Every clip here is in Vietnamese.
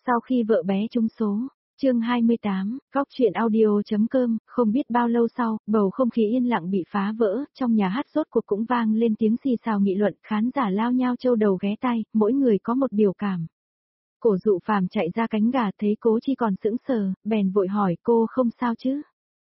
Sau khi vợ bé trúng số, chương 28, góc chuyện audio.com, không biết bao lâu sau, bầu không khí yên lặng bị phá vỡ, trong nhà hát rốt cuộc cũng vang lên tiếng xì xào nghị luận, khán giả lao nhao châu đầu ghé tai, mỗi người có một biểu cảm. Cổ Dụ Phàm chạy ra cánh gà thấy Cố Chi còn sững sờ, bèn vội hỏi cô không sao chứ?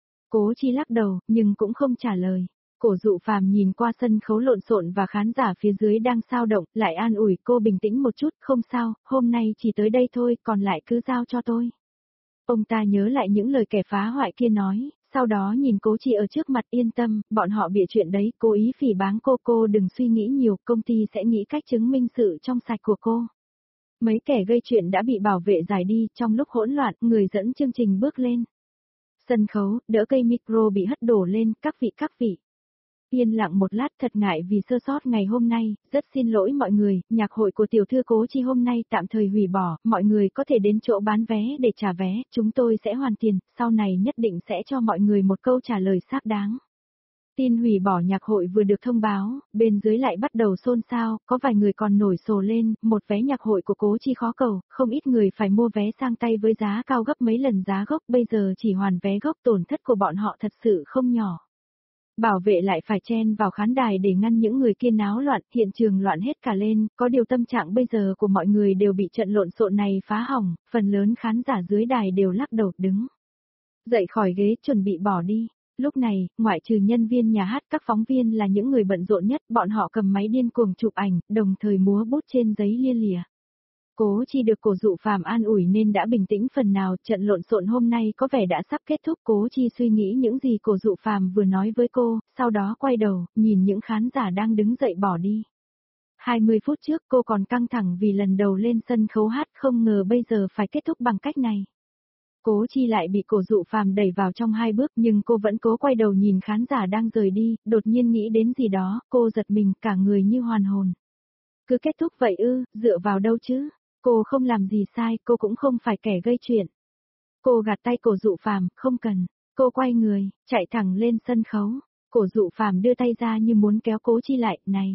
Cố Chi lắc đầu, nhưng cũng không trả lời. Cổ Dụ Phàm nhìn qua sân khấu lộn xộn và khán giả phía dưới đang xao động, lại an ủi cô bình tĩnh một chút, không sao, hôm nay chỉ tới đây thôi, còn lại cứ giao cho tôi. Ông ta nhớ lại những lời kẻ phá hoại kia nói, sau đó nhìn Cố Chi ở trước mặt yên tâm, bọn họ bịa chuyện đấy, cố ý phỉ báng cô đừng suy nghĩ nhiều, công ty sẽ nghĩ cách chứng minh sự trong sạch của cô. Mấy kẻ gây chuyện đã bị bảo vệ giải đi, trong lúc hỗn loạn, người dẫn chương trình bước lên. Sân khấu, đỡ cây micro bị hất đổ lên, các vị. Yên lặng một lát, thật ngại vì sơ sót ngày hôm nay, rất xin lỗi mọi người, nhạc hội của tiểu thư Cố Chi hôm nay tạm thời hủy bỏ, mọi người có thể đến chỗ bán vé để trả vé, chúng tôi sẽ hoàn tiền, sau này nhất định sẽ cho mọi người một câu trả lời xác đáng. Tin hủy bỏ nhạc hội vừa được thông báo, bên dưới lại bắt đầu xôn xao, có vài người còn nổi sồ lên, một vé nhạc hội của Cố Chi khó cầu, không ít người phải mua vé sang tay với giá cao gấp mấy lần giá gốc, bây giờ chỉ hoàn vé gốc, tổn thất của bọn họ thật sự không nhỏ. Bảo vệ lại phải chen vào khán đài để ngăn những người kia náo loạn, hiện trường loạn hết cả lên, có điều tâm trạng bây giờ của mọi người đều bị trận lộn xộn này phá hỏng, phần lớn khán giả dưới đài đều lắc đầu đứng dậy khỏi ghế chuẩn bị bỏ đi. Lúc này, ngoại trừ nhân viên nhà hát, các phóng viên là những người bận rộn nhất, bọn họ cầm máy điên cuồng chụp ảnh, đồng thời múa bút trên giấy lia lịa. Cố Chi được Cổ Dụ Phàm an ủi nên đã bình tĩnh phần nào, trận lộn xộn hôm nay có vẻ đã sắp kết thúc. Cố Chi suy nghĩ những gì Cổ Dụ Phàm vừa nói với cô, sau đó quay đầu, nhìn những khán giả đang đứng dậy bỏ đi. 20 phút trước cô còn căng thẳng vì lần đầu lên sân khấu hát, không ngờ bây giờ phải kết thúc bằng cách này. Cố Chi lại bị Cổ Dụ Phàm đẩy vào trong 2 bước, nhưng cô vẫn cố quay đầu nhìn khán giả đang rời đi, đột nhiên nghĩ đến gì đó, cô giật mình, cả người như hoàn hồn. Cứ kết thúc vậy ư, dựa vào đâu chứ? Cô không làm gì sai, cô cũng không phải kẻ gây chuyện. Cô gạt tay Cổ Dụ Phàm, không cần. Cô quay người, chạy thẳng lên sân khấu. Cổ Dụ Phàm đưa tay ra như muốn kéo Cố Chi lại, này.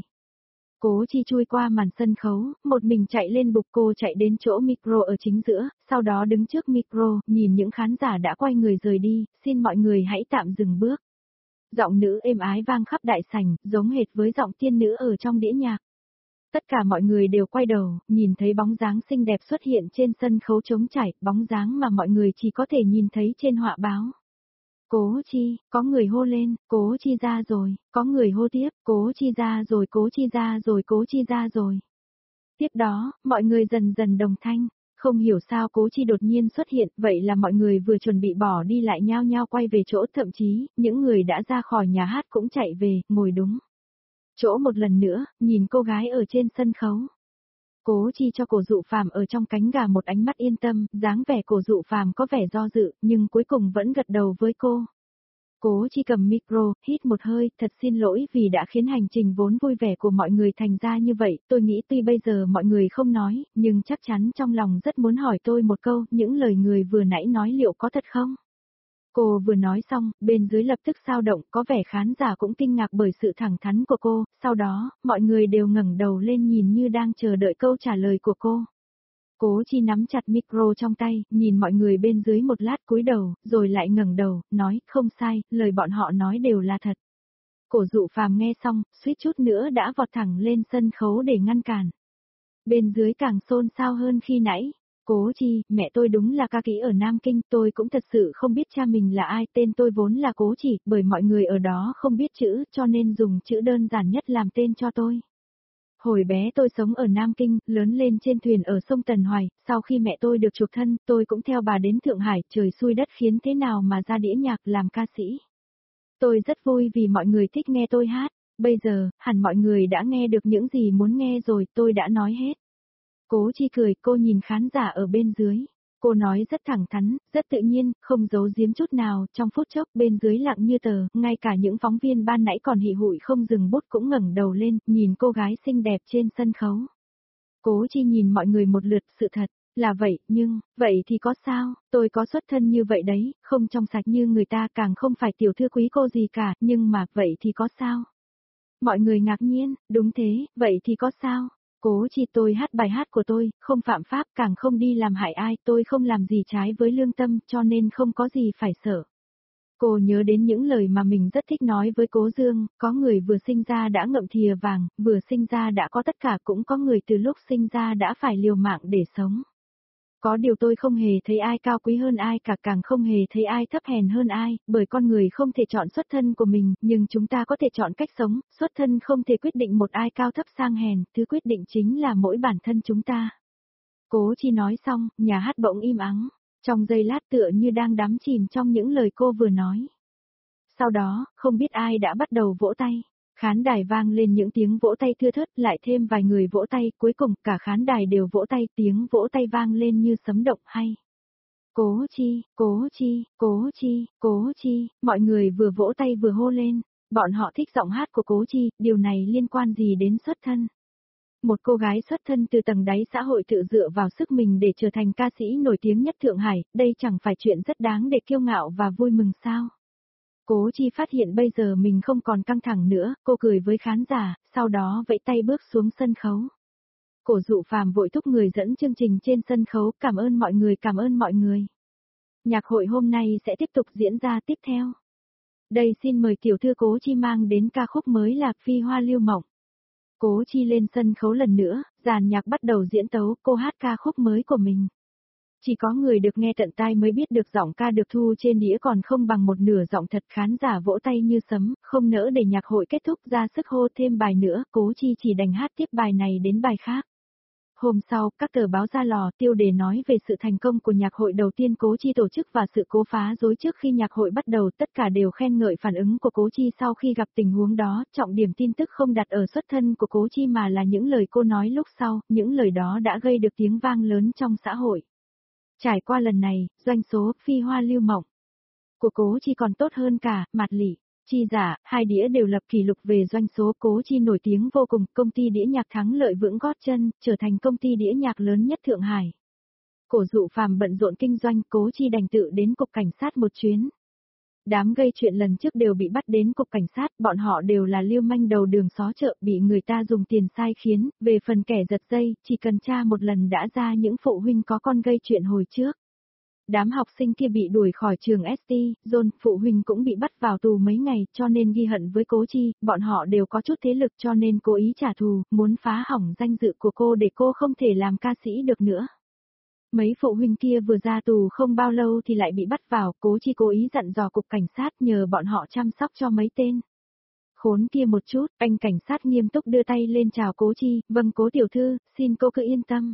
Cố Chi chui qua màn sân khấu, một mình chạy lên bục, cô chạy đến chỗ micro ở chính giữa, sau đó đứng trước micro, nhìn những khán giả đã quay người rời đi, xin mọi người hãy tạm dừng bước. Giọng nữ êm ái vang khắp đại sảnh, giống hệt với giọng tiên nữ ở trong đĩa nhạc. Tất cả mọi người đều quay đầu, nhìn thấy bóng dáng xinh đẹp xuất hiện trên sân khấu trống trải, bóng dáng mà mọi người chỉ có thể nhìn thấy trên họa báo. Cố Chi, có người hô lên, Cố Chi ra rồi, có người hô tiếp, Cố Chi ra rồi, Cố Chi ra rồi, Cố Chi ra rồi. Tiếp đó, mọi người dần dần đồng thanh, không hiểu sao Cố Chi đột nhiên xuất hiện, vậy là mọi người vừa chuẩn bị bỏ đi lại nhao nhao quay về chỗ, thậm chí, những người đã ra khỏi nhà hát cũng chạy về, ngồi đúng chỗ một lần nữa, nhìn cô gái ở trên sân khấu. Cố Chi cho Cổ Dụ Phàm ở trong cánh gà một ánh mắt yên tâm, dáng vẻ Cổ Dụ Phàm có vẻ do dự, nhưng cuối cùng vẫn gật đầu với cô. Cố Chi cầm micro, hít một hơi, thật xin lỗi vì đã khiến hành trình vốn vui vẻ của mọi người thành ra như vậy, tôi nghĩ tuy bây giờ mọi người không nói, nhưng chắc chắn trong lòng rất muốn hỏi tôi một câu, những lời người vừa nãy nói liệu có thật không? Cô vừa nói xong, bên dưới lập tức xao động, có vẻ khán giả cũng kinh ngạc bởi sự thẳng thắn của cô, sau đó, mọi người đều ngẩng đầu lên nhìn như đang chờ đợi câu trả lời của cô. Cố Chi nắm chặt micro trong tay, nhìn mọi người bên dưới một lát cúi đầu, rồi lại ngẩng đầu, nói, không sai, lời bọn họ nói đều là thật. Cổ Dụ Phàm nghe xong, suýt chút nữa đã vọt thẳng lên sân khấu để ngăn cản. Bên dưới càng xôn xao hơn khi nãy. Cố Chi, mẹ tôi đúng là ca kỹ ở Nam Kinh, tôi cũng thật sự không biết cha mình là ai, tên tôi vốn là Cố Chỉ, bởi mọi người ở đó không biết chữ, cho nên dùng chữ đơn giản nhất làm tên cho tôi. Hồi bé tôi sống ở Nam Kinh, lớn lên trên thuyền ở sông Tần Hoài, sau khi mẹ tôi được chuộc thân, tôi cũng theo bà đến Thượng Hải, trời xui đất khiến thế nào mà ra đĩa nhạc làm ca sĩ. Tôi rất vui vì mọi người thích nghe tôi hát, bây giờ, hẳn mọi người đã nghe được những gì muốn nghe rồi, tôi đã nói hết. Cố Chi cười, cô nhìn khán giả ở bên dưới. Cô nói rất thẳng thắn, rất tự nhiên, không giấu giếm chút nào, trong phút chốc bên dưới lặng như tờ, ngay cả những phóng viên ban nãy còn hì hụi không dừng bút cũng ngẩng đầu lên, nhìn cô gái xinh đẹp trên sân khấu. Cố Chi nhìn mọi người một lượt, sự thật là vậy, nhưng, vậy thì có sao, tôi có xuất thân như vậy đấy, không trong sạch như người ta, càng không phải tiểu thư quý cô gì cả, nhưng mà, vậy thì có sao? Mọi người ngạc nhiên, đúng thế, vậy thì có sao? Cố Chi, tôi hát bài hát của tôi, không phạm pháp, càng không đi làm hại ai, tôi không làm gì trái với lương tâm, cho nên không có gì phải sợ. Cô nhớ đến những lời mà mình rất thích nói với Cố Dương, có người vừa sinh ra đã ngậm thìa vàng, vừa sinh ra đã có tất cả, cũng có người từ lúc sinh ra đã phải liều mạng để sống. Có điều tôi không hề thấy ai cao quý hơn ai cả, càng không hề thấy ai thấp hèn hơn ai, bởi con người không thể chọn xuất thân của mình, nhưng chúng ta có thể chọn cách sống, xuất thân không thể quyết định một ai cao thấp sang hèn, thứ quyết định chính là mỗi bản thân chúng ta. Cố Chi nói xong, nhà hát bỗng im ắng, trong giây lát tựa như đang đắm chìm trong những lời cô vừa nói. Sau đó, không biết ai đã bắt đầu vỗ tay. Khán đài vang lên những tiếng vỗ tay thưa thớt, lại thêm vài người vỗ tay, cuối cùng cả khán đài đều vỗ tay, tiếng vỗ tay vang lên như sấm động hay. Cố Chi, Cố Chi, Cố Chi, Cố Chi, mọi người vừa vỗ tay vừa hô lên, bọn họ thích giọng hát của Cố Chi, điều này liên quan gì đến xuất thân? Một cô gái xuất thân từ tầng đáy xã hội tự dựa vào sức mình để trở thành ca sĩ nổi tiếng nhất Thượng Hải, đây chẳng phải chuyện rất đáng để kiêu ngạo và vui mừng sao? Cố Chi phát hiện bây giờ mình không còn căng thẳng nữa, cô cười với khán giả, sau đó vẫy tay bước xuống sân khấu. Cổ Dụ Phàm vội thúc người dẫn chương trình trên sân khấu, cảm ơn mọi người, cảm ơn mọi người. Nhạc hội hôm nay sẽ tiếp tục diễn ra tiếp theo. Đây xin mời tiểu thư Cố Chi mang đến ca khúc mới là Phi Hoa Lưu Mộng. Cố Chi lên sân khấu lần nữa, dàn nhạc bắt đầu diễn tấu, cô hát ca khúc mới của mình. Chỉ có người được nghe tận tai mới biết được giọng ca được thu trên đĩa còn không bằng một nửa giọng thật, khán giả vỗ tay như sấm, không nỡ để nhạc hội kết thúc ra sức hô thêm bài nữa, Cố Chi chỉ đành hát tiếp bài này đến bài khác. Hôm sau, các tờ báo ra lò tiêu đề nói về sự thành công của nhạc hội đầu tiên Cố Chi tổ chức và sự cố phá rối trước khi nhạc hội bắt đầu, tất cả đều khen ngợi phản ứng của Cố Chi sau khi gặp tình huống đó, trọng điểm tin tức không đặt ở xuất thân của Cố Chi mà là những lời cô nói lúc sau, những lời đó đã gây được tiếng vang lớn trong xã hội. Trải qua lần này, doanh số Phi Hoa Lưu Mộng của Cố Chi còn tốt hơn cả Mạt Lị, Chi Giả, hai đĩa đều lập kỷ lục về doanh số. Cố Chi nổi tiếng vô cùng, công ty đĩa nhạc thắng lợi vững gót chân, trở thành công ty đĩa nhạc lớn nhất Thượng Hải. Cổ Dụ Phàm bận rộn kinh doanh, Cố Chi đành tự đến cục cảnh sát một chuyến. Đám gây chuyện lần trước đều bị bắt đến cục cảnh sát, bọn họ đều là lưu manh đầu đường xó chợ, bị người ta dùng tiền sai khiến, về phần kẻ giật dây, chỉ cần tra một lần đã ra những phụ huynh có con gây chuyện hồi trước. Đám học sinh kia bị đuổi khỏi trường ST, John, phụ huynh cũng bị bắt vào tù mấy ngày, cho nên ghi hận với Cố Chi, bọn họ đều có chút thế lực cho nên cố ý trả thù, muốn phá hỏng danh dự của cô để cô không thể làm ca sĩ được nữa. Mấy phụ huynh kia vừa ra tù không bao lâu thì lại bị bắt vào, Cố Chi cố ý dặn dò cục cảnh sát nhờ bọn họ chăm sóc cho mấy tên. Khốn kia một chút, anh cảnh sát nghiêm túc đưa tay lên chào Cố Chi, vâng Cố tiểu thư, xin cô cứ yên tâm.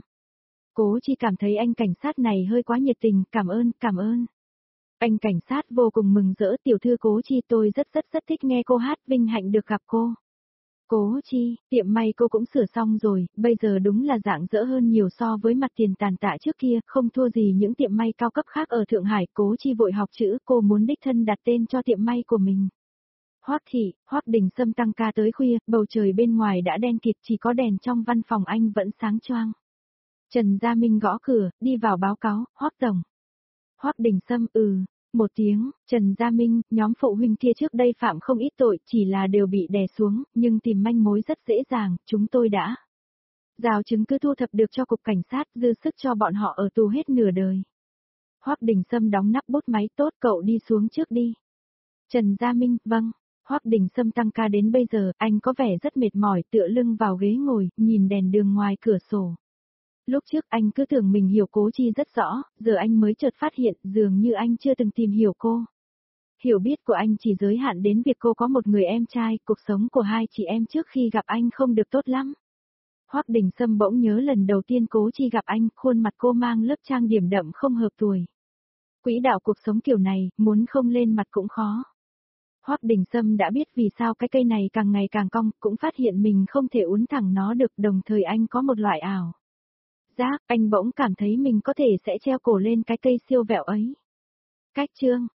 Cố Chi cảm thấy anh cảnh sát này hơi quá nhiệt tình, cảm ơn, cảm ơn. Anh cảnh sát vô cùng mừng rỡ, tiểu thư Cố Chi, tôi rất thích nghe cô hát, vinh hạnh được gặp cô. Cố Chi, tiệm may cô cũng sửa xong rồi, bây giờ đúng là rạng rỡ hơn nhiều so với mặt tiền tàn tạ trước kia, không thua gì những tiệm may cao cấp khác ở Thượng Hải. Cố Chi vội học chữ, cô muốn đích thân đặt tên cho tiệm may của mình. Hoắc Thị, Hoắc Đình Sâm tăng ca tới khuya, bầu trời bên ngoài đã đen kịt, chỉ có đèn trong văn phòng anh vẫn sáng choang. Trần Gia Minh gõ cửa, đi vào báo cáo, Hoắc tổng. Hoắc Đình Sâm, một tiếng, Trần Gia Minh, nhóm phụ huynh kia trước đây phạm không ít tội, chỉ là đều bị đè xuống, nhưng tìm manh mối rất dễ dàng, chúng tôi đã giao chứng cứ thu thập được cho cục cảnh sát, dư sức cho bọn họ ở tù hết nửa đời. Hoắc Đình Sâm đóng nắp bút máy, tốt, cậu đi xuống trước đi. Trần Gia Minh, vâng. Hoắc Đình Sâm tăng ca đến bây giờ, anh có vẻ rất mệt mỏi, tựa lưng vào ghế ngồi, nhìn đèn đường ngoài cửa sổ. Lúc trước anh cứ tưởng mình hiểu Cố Chi rất rõ, giờ anh mới chợt phát hiện dường như anh chưa từng tìm hiểu cô. Hiểu biết của anh chỉ giới hạn đến việc cô có một người em trai, cuộc sống của hai chị em trước khi gặp anh không được tốt lắm. Hoắc Đình Sâm bỗng nhớ lần đầu tiên Cố Chi gặp anh, khuôn mặt cô mang lớp trang điểm đậm không hợp tuổi. Quỹ đạo cuộc sống kiểu này, muốn không lên mặt cũng khó. Hoắc Đình Sâm đã biết vì sao cái cây này càng ngày càng cong, cũng phát hiện mình không thể uốn thẳng nó được, đồng thời anh có một loại ảo giác, anh bỗng cảm thấy mình có thể sẽ treo cổ lên cái cây siêu vẹo ấy. Cách chương